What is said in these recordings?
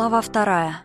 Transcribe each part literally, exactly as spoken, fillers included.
Глава вторая.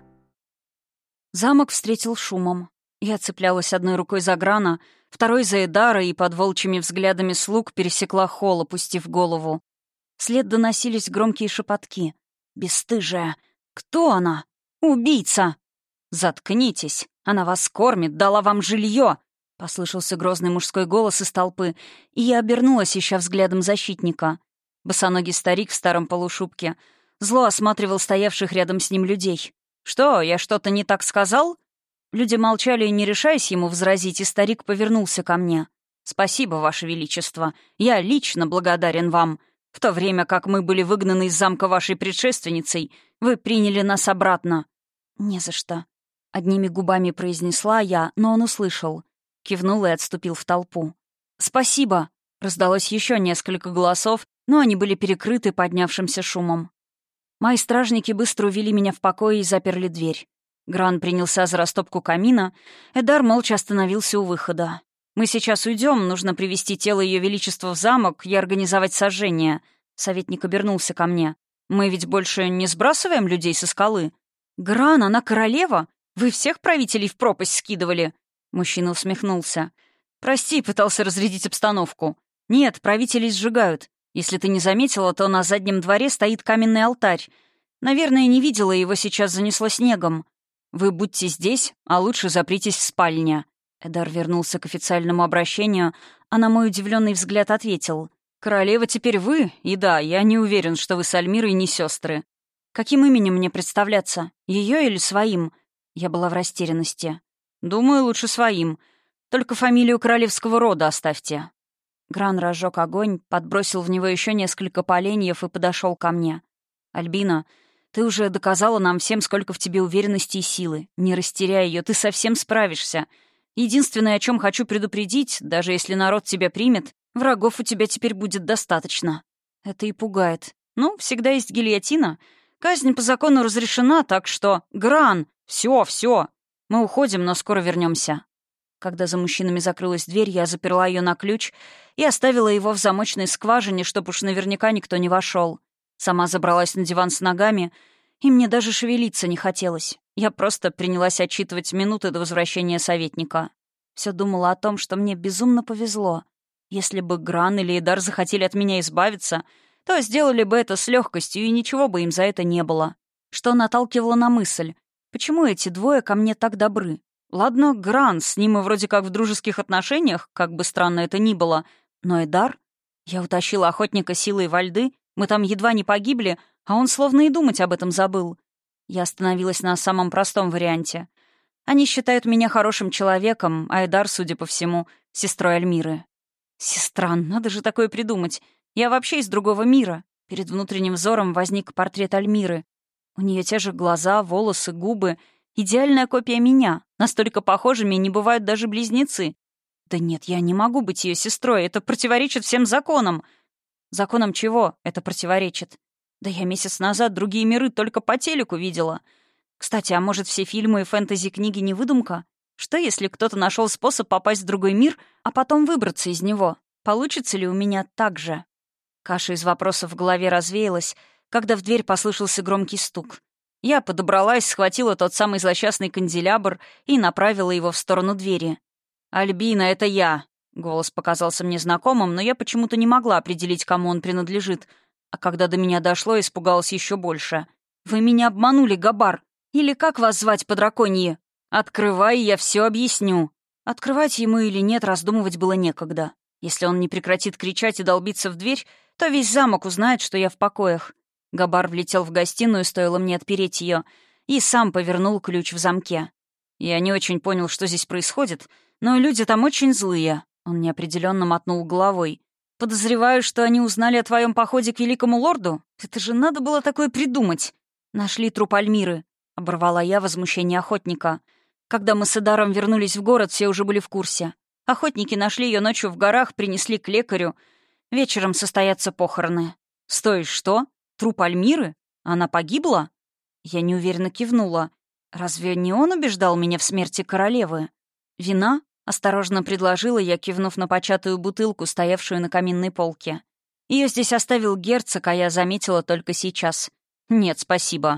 Замок встретил шумом. Я цеплялась одной рукой за Грана, второй за Эдара и под волчьими взглядами слуг пересекла холл, опустив голову. Вслед доносились громкие шепотки. «Бесстыжая! Кто она? Убийца!» «Заткнитесь! Она вас кормит, дала вам жилье!» — послышался грозный мужской голос из толпы, и я обернулась, ища взглядом защитника. Босоногий старик в старом полушубке зло осматривал стоявших рядом с ним людей. «Что, я что-то не так сказал?» Люди молчали, не решаясь ему возразить, и старик повернулся ко мне. «Спасибо, Ваше Величество. Я лично благодарен вам. В то время как мы были выгнаны из замка вашей предшественницей, вы приняли нас обратно». «Не за что», — одними губами произнесла я, но он услышал. Кивнул и отступил в толпу. «Спасибо», — раздалось еще несколько голосов, но они были перекрыты поднявшимся шумом. Мои стражники быстро увели меня в покой и заперли дверь. Гран принялся за растопку камина, Эдар молча остановился у выхода. «Мы сейчас уйдем, нужно привести тело Ее Величества в замок и организовать сожжение». Советник обернулся ко мне. «Мы ведь больше не сбрасываем людей со скалы?» «Гран, она королева? Вы всех правителей в пропасть скидывали?» Мужчина усмехнулся. «Прости, пытался разрядить обстановку. Нет, правителей сжигают. Если ты не заметила, то на заднем дворе стоит каменный алтарь. Наверное, не видела, его сейчас занесло снегом. Вы будьте здесь, а лучше запритесь в спальне». Эдар вернулся к официальному обращению, а на мой удивленный взгляд ответил. «Королева теперь вы, и да, я не уверен, что вы с Альмирой не сестры. Каким именем мне представляться? Ее или своим?» Я была в растерянности. «Думаю, лучше своим. Только фамилию королевского рода оставьте». Гран разжег огонь, подбросил в него еще несколько поленьев и подошел ко мне. «Альбина, ты уже доказала нам всем, сколько в тебе уверенности и силы. Не растеряй ее, ты совсем справишься. Единственное, о чем хочу предупредить, даже если народ тебя примет, врагов у тебя теперь будет достаточно». Это и пугает. Ну, всегда есть гильотина. Казнь по закону разрешена, так что... Гран! Все, все. Мы уходим, но скоро вернемся. Когда за мужчинами закрылась дверь, я заперла ее на ключ и оставила его в замочной скважине, чтобы уж наверняка никто не вошел. Сама забралась на диван с ногами, и мне даже шевелиться не хотелось. Я просто принялась отчитывать минуты до возвращения советника. Все думала о том, что мне безумно повезло. Если бы Гран или Эдар захотели от меня избавиться, то сделали бы это с легкостью, и ничего бы им за это не было. Что наталкивало на мысль, почему эти двое ко мне так добры? Ладно, Гран, с ним мы вроде как в дружеских отношениях, как бы странно это ни было, но Эдар? Я утащила охотника силой во льды, мы там едва не погибли, а он словно и думать об этом забыл. Я остановилась на самом простом варианте. Они считают меня хорошим человеком, а Эдар, судя по всему, сестрой Альмиры. Сестра, надо же такое придумать. Я вообще из другого мира. Перед внутренним взором возник портрет Альмиры. У нее те же глаза, волосы, губы. Идеальная копия меня. Настолько похожими не бывают даже близнецы. Да нет, я не могу быть ее сестрой. Это противоречит всем законам. Законам чего это противоречит? Да я месяц назад другие миры только по телеку видела. Кстати, а может, все фильмы и фэнтези-книги не выдумка? Что, если кто-то нашел способ попасть в другой мир, а потом выбраться из него? Получится ли у меня так же? Каша из вопросов в голове развеялась, когда в дверь послышался громкий стук. Я подобралась, схватила тот самый злосчастный канделябр и направила его в сторону двери. «Альбина, это я!» Голос показался мне знакомым, но я почему-то не могла определить, кому он принадлежит. А когда до меня дошло, испугалась еще больше. «Вы меня обманули, Габар! Или как вас звать по-драконье? Открывай, я все объясню!» Открывать ему или нет, раздумывать было некогда. Если он не прекратит кричать и долбиться в дверь, то весь замок узнает, что я в покоях. Габар влетел в гостиную, стоило мне отпереть ее, и сам повернул ключ в замке. Я не очень понял, что здесь происходит, но люди там очень злые. Он неопределенно мотнул головой. «Подозреваю, что они узнали о твоем походе к великому лорду? Это же надо было такое придумать!» «Нашли труп Альмиры», — оборвала я возмущение охотника. Когда мы с Эдаром вернулись в город, все уже были в курсе. Охотники нашли ее ночью в горах, принесли к лекарю. Вечером состоятся похороны. «Стой, что? Труп Альмиры? Она погибла?» Я неуверенно кивнула. «Разве не он убеждал меня в смерти королевы?» «Вина?» — осторожно предложила я, кивнув на початую бутылку, стоявшую на каминной полке. Ее здесь оставил герцог, а я заметила только сейчас. «Нет, спасибо».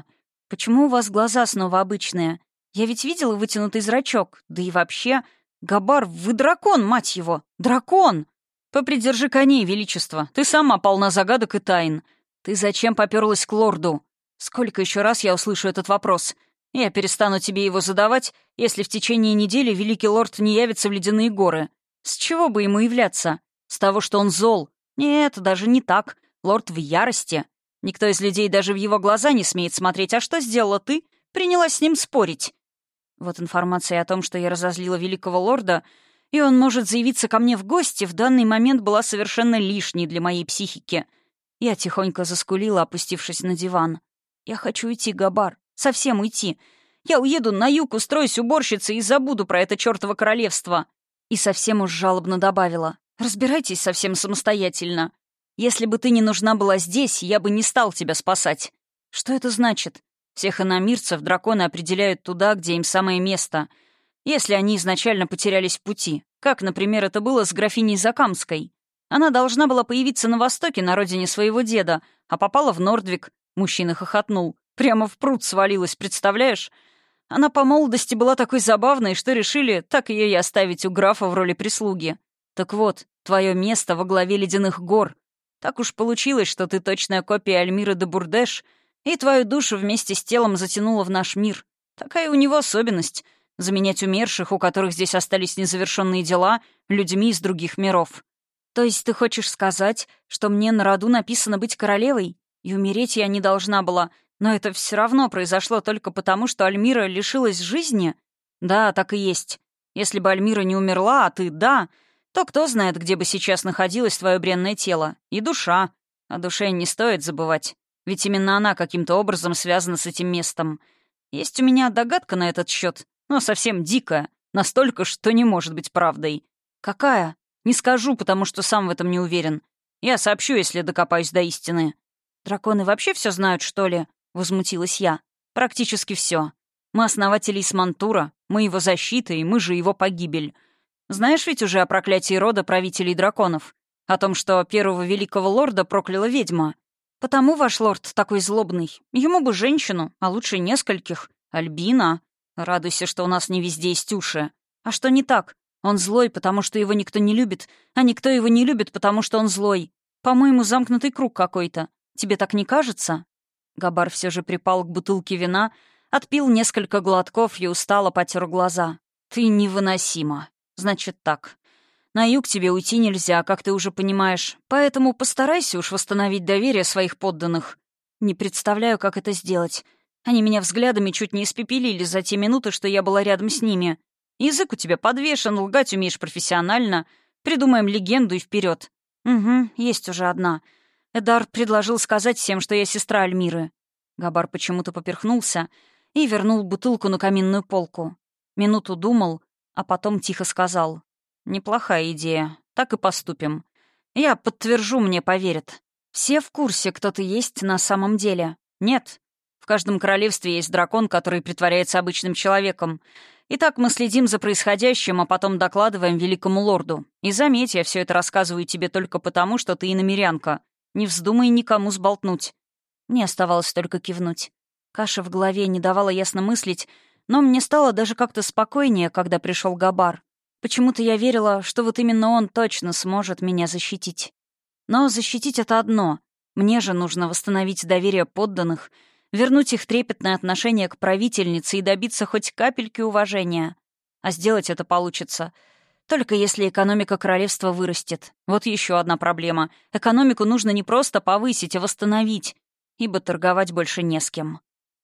Почему у вас глаза снова обычные? Я ведь видела вытянутый зрачок. Да и вообще... Габар, вы дракон, мать его! Дракон! Попридержи коней, величество. Ты сама полна загадок и тайн. Ты зачем попёрлась к лорду? Сколько еще раз я услышу этот вопрос? Я перестану тебе его задавать, если в течение недели великий лорд не явится в ледяные горы. С чего бы ему являться? С того, что он зол? Нет, даже не так. Лорд в ярости. Никто из людей даже в его глаза не смеет смотреть. А что сделала ты? Принялась с ним спорить. Вот информация о том, что я разозлила великого лорда, и он может заявиться ко мне в гости, в данный момент была совершенно лишней для моей психики. Я тихонько заскулила, опустившись на диван. «Я хочу уйти, Габар. Совсем уйти. Я уеду на юг, устроюсь уборщицей и забуду про это чёртово королевство». И совсем уж жалобно добавила. «Разбирайтесь совсем самостоятельно. Если бы ты не нужна была здесь, я бы не стал тебя спасать». «Что это значит?» Всех иномирцев драконы определяют туда, где им самое место, если они изначально потерялись в пути, как, например, это было с графиней Закамской. Она должна была появиться на востоке, на родине своего деда, а попала в Нордвик. Мужчина хохотнул. Прямо в пруд свалилась, представляешь? Она по молодости была такой забавной, что решили так ее и оставить у графа в роли прислуги. Так вот, твое место во главе ледяных гор. Так уж получилось, что ты точная копия Альмиры де Бурдеш, и твою душу вместе с телом затянула в наш мир. Такая у него особенность — заменять умерших, у которых здесь остались незавершенные дела, людьми из других миров. То есть ты хочешь сказать, что мне на роду написано быть королевой? И умереть я не должна была, но это все равно произошло только потому, что Альмира лишилась жизни? Да, так и есть. Если бы Альмира не умерла, а ты — да, то кто знает, где бы сейчас находилось твое бренное тело. И душа. О душе не стоит забывать. Ведь именно она каким-то образом связана с этим местом. Есть у меня догадка на этот счет, но совсем дикая. Настолько, что не может быть правдой. Какая? Не скажу, потому что сам в этом не уверен. Я сообщу, если докопаюсь до истины. Драконы вообще все знают, что ли? Возмутилась я. Практически все. Мы основатели Исмантура, мы его защита, и мы же его погибель. Знаешь ведь уже о проклятии рода правителей драконов? О том, что первого великого лорда прокляла ведьма. Потому ваш лорд такой злобный. Ему бы женщину, а лучше нескольких. Альбина. Радуйся, что у нас не везде есть уши. А что не так? Он злой, потому что его никто не любит, а никто его не любит, потому что он злой. По-моему, замкнутый круг какой-то. Тебе так не кажется?» Габар все же припал к бутылке вина, отпил несколько глотков и устало потер глаза. «Ты невыносима. Значит так. На юг тебе уйти нельзя, как ты уже понимаешь, поэтому постарайся уж восстановить доверие своих подданных. Не представляю, как это сделать. Они меня взглядами чуть не испепелили за те минуты, что я была рядом с ними. Язык у тебя подвешен, лгать умеешь профессионально. Придумаем легенду и вперед. Угу, есть уже одна. Эдар предложил сказать всем, что я сестра Альмиры». Габар почему-то поперхнулся и вернул бутылку на каминную полку. Минуту думал, а потом тихо сказал. «Неплохая идея. Так и поступим. Я подтвержу, мне поверят. Все в курсе, кто ты есть на самом деле? Нет. В каждом королевстве есть дракон, который притворяется обычным человеком. Итак, мы следим за происходящим, а потом докладываем великому лорду. И заметь, я все это рассказываю тебе только потому, что ты иномерянка. Не вздумай никому сболтнуть». Мне оставалось только кивнуть. Каша в голове не давала ясно мыслить, но мне стало даже как-то спокойнее, когда пришел Габар. Почему-то я верила, что вот именно он точно сможет меня защитить. Но защитить — это одно. Мне же нужно восстановить доверие подданных, вернуть их трепетное отношение к правительнице и добиться хоть капельки уважения. А сделать это получится только если экономика королевства вырастет. Вот еще одна проблема. Экономику нужно не просто повысить, а восстановить, ибо торговать больше не с кем.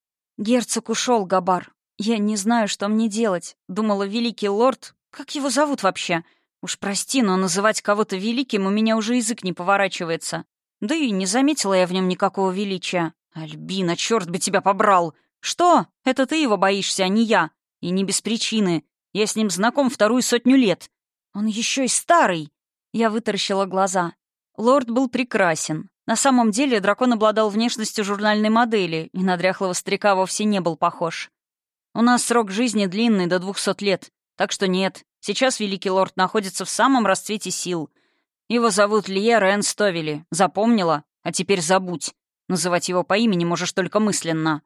Герцог ушел, Габар. Я не знаю, что мне делать. Думала, великий лорд... Как его зовут вообще? Уж прости, но называть кого-то великим у меня уже язык не поворачивается. Да и не заметила я в нем никакого величия. Альбина, черт бы тебя побрал! Что? Это ты его боишься, а не я. И не без причины. Я с ним знаком вторую сотню лет. Он еще и старый. Я вытаращила глаза. Лорд был прекрасен. На самом деле дракон обладал внешностью журнальной модели, и на дряхлого старика вовсе не был похож. У нас срок жизни длинный, до двухсот лет. Так что нет, сейчас великий лорд находится в самом расцвете сил. Его зовут Льер Энн Стовели. Запомнила? А теперь забудь. Называть его по имени можешь только мысленно.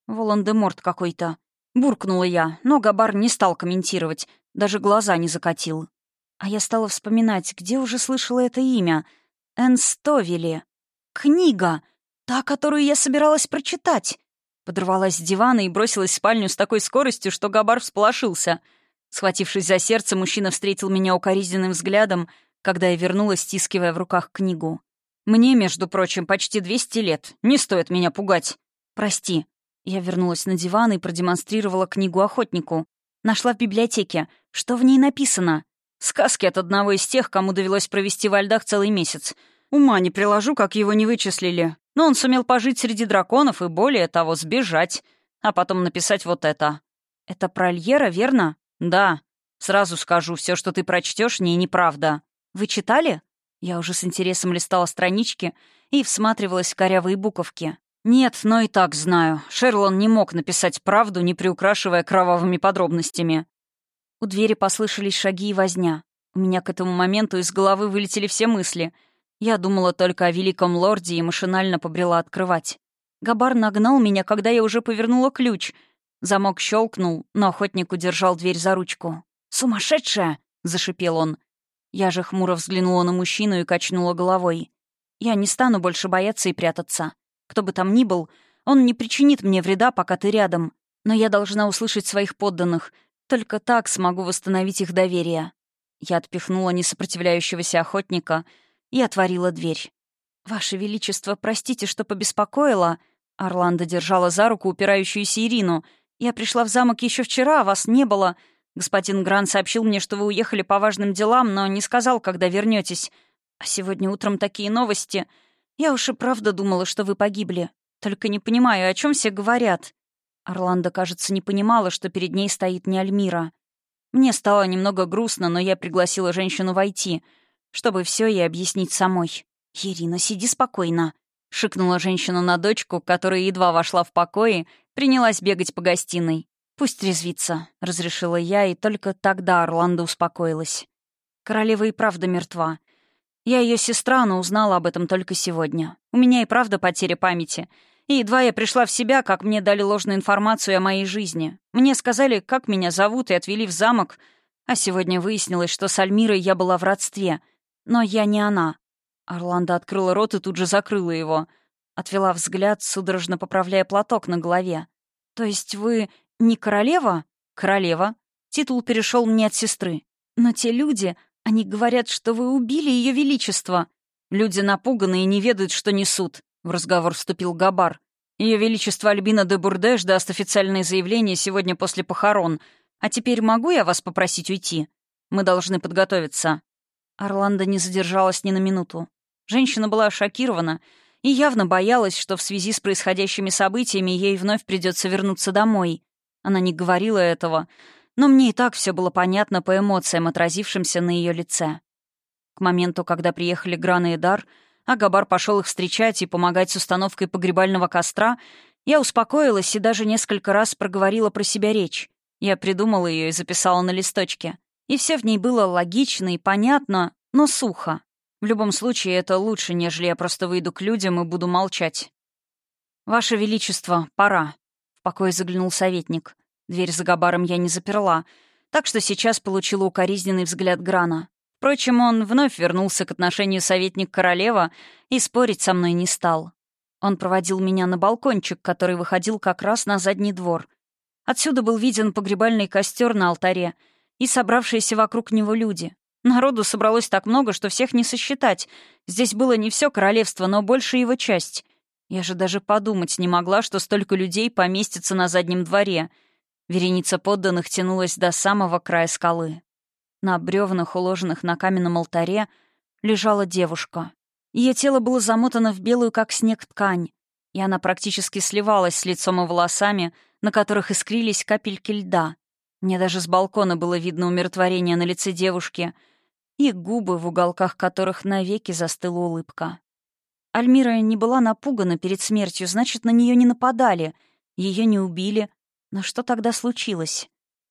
Волан-де-Морт какой-то. Буркнула я, но Габар не стал комментировать, даже глаза не закатил. А я стала вспоминать, где уже слышала это имя. Энн Стовели. Книга! Та, которую я собиралась прочитать. Подорвалась с дивана и бросилась в спальню с такой скоростью, что Габар всполошился. Схватившись за сердце, мужчина встретил меня укоризненным взглядом, когда я вернулась, стискивая в руках книгу. «Мне, между прочим, почти двести лет. Не стоит меня пугать. Прости». Я вернулась на диван и продемонстрировала книгу охотнику. Нашла в библиотеке. Что в ней написано? Сказки от одного из тех, кому довелось провести во льдах целый месяц. Ума не приложу, как его не вычислили. Но он сумел пожить среди драконов и, более того, сбежать. А потом написать вот это. Это про Альера, верно? Да. Сразу скажу, все, что ты прочтешь, не неправда. Вы читали? Я уже с интересом листала странички и всматривалась в корявые буковки. Нет, но и так знаю. Шерлон не мог написать правду, не приукрашивая кровавыми подробностями. У двери послышались шаги и возня. У меня к этому моменту из головы вылетели все мысли. Я думала только о великом лорде и машинально побрела открывать. Габар нагнал меня, когда я уже повернула ключ. Замок щелкнул, но охотник удержал дверь за ручку. «Сумасшедшая!» — зашипел он. Я же хмуро взглянула на мужчину и качнула головой. «Я не стану больше бояться и прятаться. Кто бы там ни был, он не причинит мне вреда, пока ты рядом. Но я должна услышать своих подданных. Только так смогу восстановить их доверие». Я отпихнула несопротивляющегося охотника и отворила дверь. «Ваше Величество, простите, что побеспокоила». Орландо держала за руку упирающуюся Ирину. «Я пришла в замок еще вчера, а вас не было. Господин Гран сообщил мне, что вы уехали по важным делам, но не сказал, когда вернетесь. А сегодня утром такие новости. Я уж и правда думала, что вы погибли. Только не понимаю, о чем все говорят». Орландо, кажется, не понимала, что перед ней стоит не Альмира. Мне стало немного грустно, но я пригласила женщину войти, чтобы все ей объяснить самой. «Ирина, сиди спокойно», — шикнула женщина на дочку, которая едва вошла в покои, принялась бегать по гостиной. «Пусть резвится», — разрешила я, и только тогда Орландо успокоилась. Королева и правда мертва. Я ее сестра, но узнала об этом только сегодня. У меня и правда потеря памяти. И едва я пришла в себя, как мне дали ложную информацию о моей жизни. Мне сказали, как меня зовут, и отвели в замок. А сегодня выяснилось, что с Альмирой я была в родстве. Но я не она. Орландо открыла рот и тут же закрыла его. Отвела взгляд, судорожно поправляя платок на голове. «То есть вы не королева?» «Королева. Титул перешел мне от сестры. Но те люди, они говорят, что вы убили ее величество». «Люди напуганы и не ведают, что несут», — в разговор вступил Габар. «Ее величество Альбина де Бурдеш даст официальное заявление сегодня после похорон. А теперь могу я вас попросить уйти? Мы должны подготовиться». Орландо не задержалась ни на минуту. Женщина была шокирована и явно боялась, что в связи с происходящими событиями ей вновь придется вернуться домой. Она не говорила этого, но мне и так все было понятно по эмоциям, отразившимся на ее лице. К моменту, когда приехали Гран и Эдар, а Габар пошел их встречать и помогать с установкой погребального костра, я успокоилась и даже несколько раз проговорила про себя речь. Я придумала ее и записала на листочке. И все в ней было логично и понятно, но сухо. В любом случае, это лучше, нежели я просто выйду к людям и буду молчать. «Ваше Величество, пора», — в покое заглянул советник. Дверь за Габаром я не заперла, так что сейчас получила укоризненный взгляд Грана. Впрочем, он вновь вернулся к отношению советник-королева и спорить со мной не стал. Он проводил меня на балкончик, который выходил как раз на задний двор. Отсюда был виден погребальный костер на алтаре и собравшиеся вокруг него люди. Народу собралось так много, что всех не сосчитать. Здесь было не все королевство, но большая его часть. Я же даже подумать не могла, что столько людей поместится на заднем дворе. Вереница подданных тянулась до самого края скалы. На бревнах, уложенных на каменном алтаре, лежала девушка. Ее тело было замотано в белую, как снег, ткань, и она практически сливалась с лицом и волосами, на которых искрились капельки льда. Мне даже с балкона было видно умиротворение на лице девушки и губы, в уголках которых навеки застыла улыбка. Альмира не была напугана перед смертью, значит, на нее не нападали, ее не убили. Но что тогда случилось?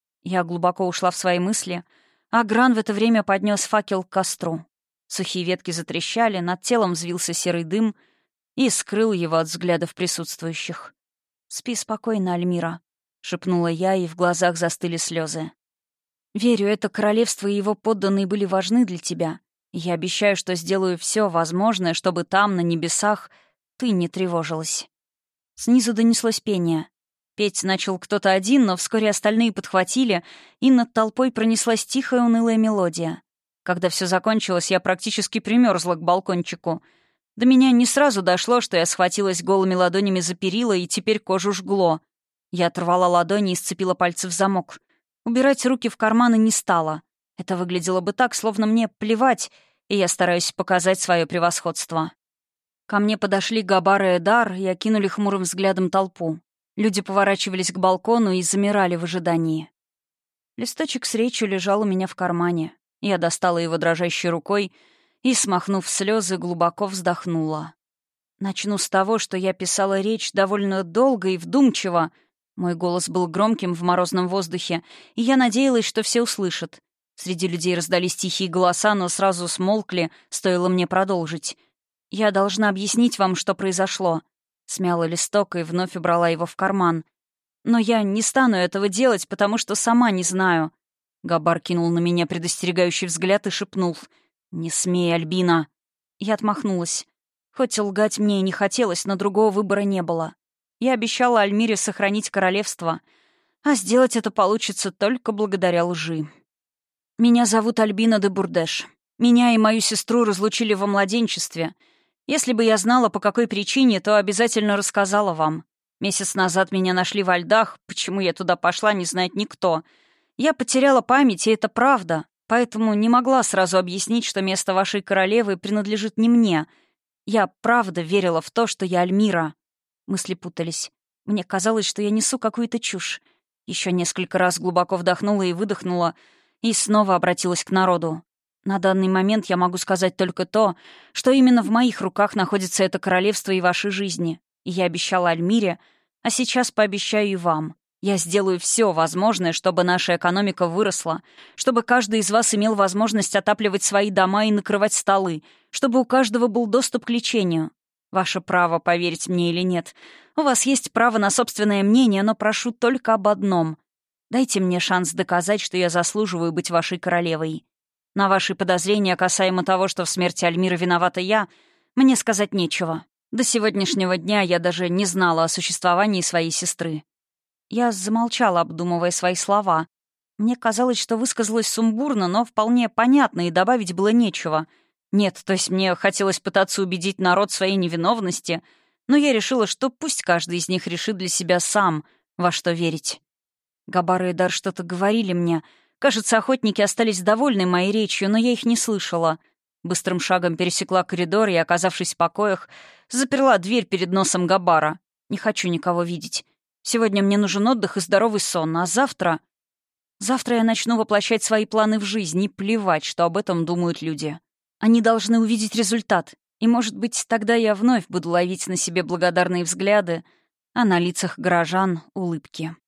Я глубоко ушла в свои мысли, а Гран в это время поднес факел к костру. Сухие ветки затрещали, над телом взвился серый дым и скрыл его от взглядов присутствующих. «Спи спокойно, Альмира», — шепнула я, и в глазах застыли слезы. «Верю, это королевство и его подданные были важны для тебя. И я обещаю, что сделаю все возможное, чтобы там, на небесах, ты не тревожилась». Снизу донеслось пение. Петь начал кто-то один, но вскоре остальные подхватили, и над толпой пронеслась тихая унылая мелодия. Когда все закончилось, я практически примерзла к балкончику. До меня не сразу дошло, что я схватилась голыми ладонями за перила, и теперь кожу жгло. Я оторвала ладони и сцепила пальцы в замок. Убирать руки в карманы не стала. Это выглядело бы так, словно мне плевать, и я стараюсь показать свое превосходство. Ко мне подошли Габар и Эдар и окинули хмурым взглядом толпу. Люди поворачивались к балкону и замирали в ожидании. Листочек с речью лежал у меня в кармане. Я достала его дрожащей рукой и, смахнув слезы, глубоко вздохнула. Начну с того, что я писала речь довольно долго и вдумчиво. Мой голос был громким в морозном воздухе, и я надеялась, что все услышат. Среди людей раздались тихие голоса, но сразу смолкли, стоило мне продолжить. «Я должна объяснить вам, что произошло». Смяла листок и вновь убрала его в карман. «Но я не стану этого делать, потому что сама не знаю». Габар кинул на меня предостерегающий взгляд и шепнул: «Не смей, Альбина!» Я отмахнулась. Хоть лгать мне и не хотелось, но другого выбора не было. Я обещала Альмире сохранить королевство, а сделать это получится только благодаря лжи. «Меня зовут Альбина де Бурдеш. Меня и мою сестру разлучили во младенчестве. Если бы я знала, по какой причине, то обязательно рассказала вам. Месяц назад меня нашли во льдах, почему я туда пошла, не знает никто. Я потеряла память, и это правда, поэтому не могла сразу объяснить, что место вашей королевы принадлежит не мне. Я правда верила в то, что я Альмира». Мысли путались. Мне казалось, что я несу какую-то чушь. Еще несколько раз глубоко вдохнула и выдохнула, и снова обратилась к народу. На данный момент я могу сказать только то, что именно в моих руках находится это королевство и ваши жизни. И я обещала Альмире, а сейчас пообещаю и вам. Я сделаю все возможное, чтобы наша экономика выросла, чтобы каждый из вас имел возможность отапливать свои дома и накрывать столы, чтобы у каждого был доступ к лечению. Ваше право, поверить мне или нет. У вас есть право на собственное мнение, но прошу только об одном. Дайте мне шанс доказать, что я заслуживаю быть вашей королевой. На ваши подозрения касаемо того, что в смерти Альмиры виновата я, мне сказать нечего. До сегодняшнего дня я даже не знала о существовании своей сестры». Я замолчала, обдумывая свои слова. Мне казалось, что высказалась сумбурно, но вполне понятно, и добавить было нечего. Нет, то есть мне хотелось пытаться убедить народ в своей невиновности, но я решила, что пусть каждый из них решит для себя сам, во что верить. Габар и Эдар что-то говорили мне. Кажется, охотники остались довольны моей речью, но я их не слышала. Быстрым шагом пересекла коридор и, оказавшись в покоях, заперла дверь перед носом Габара. Не хочу никого видеть. Сегодня мне нужен отдых и здоровый сон, а завтра... Завтра я начну воплощать свои планы в жизнь, и плевать, что об этом думают люди. Они должны увидеть результат, и, может быть, тогда я вновь буду ловить на себе благодарные взгляды, а на лицах горожан — улыбки.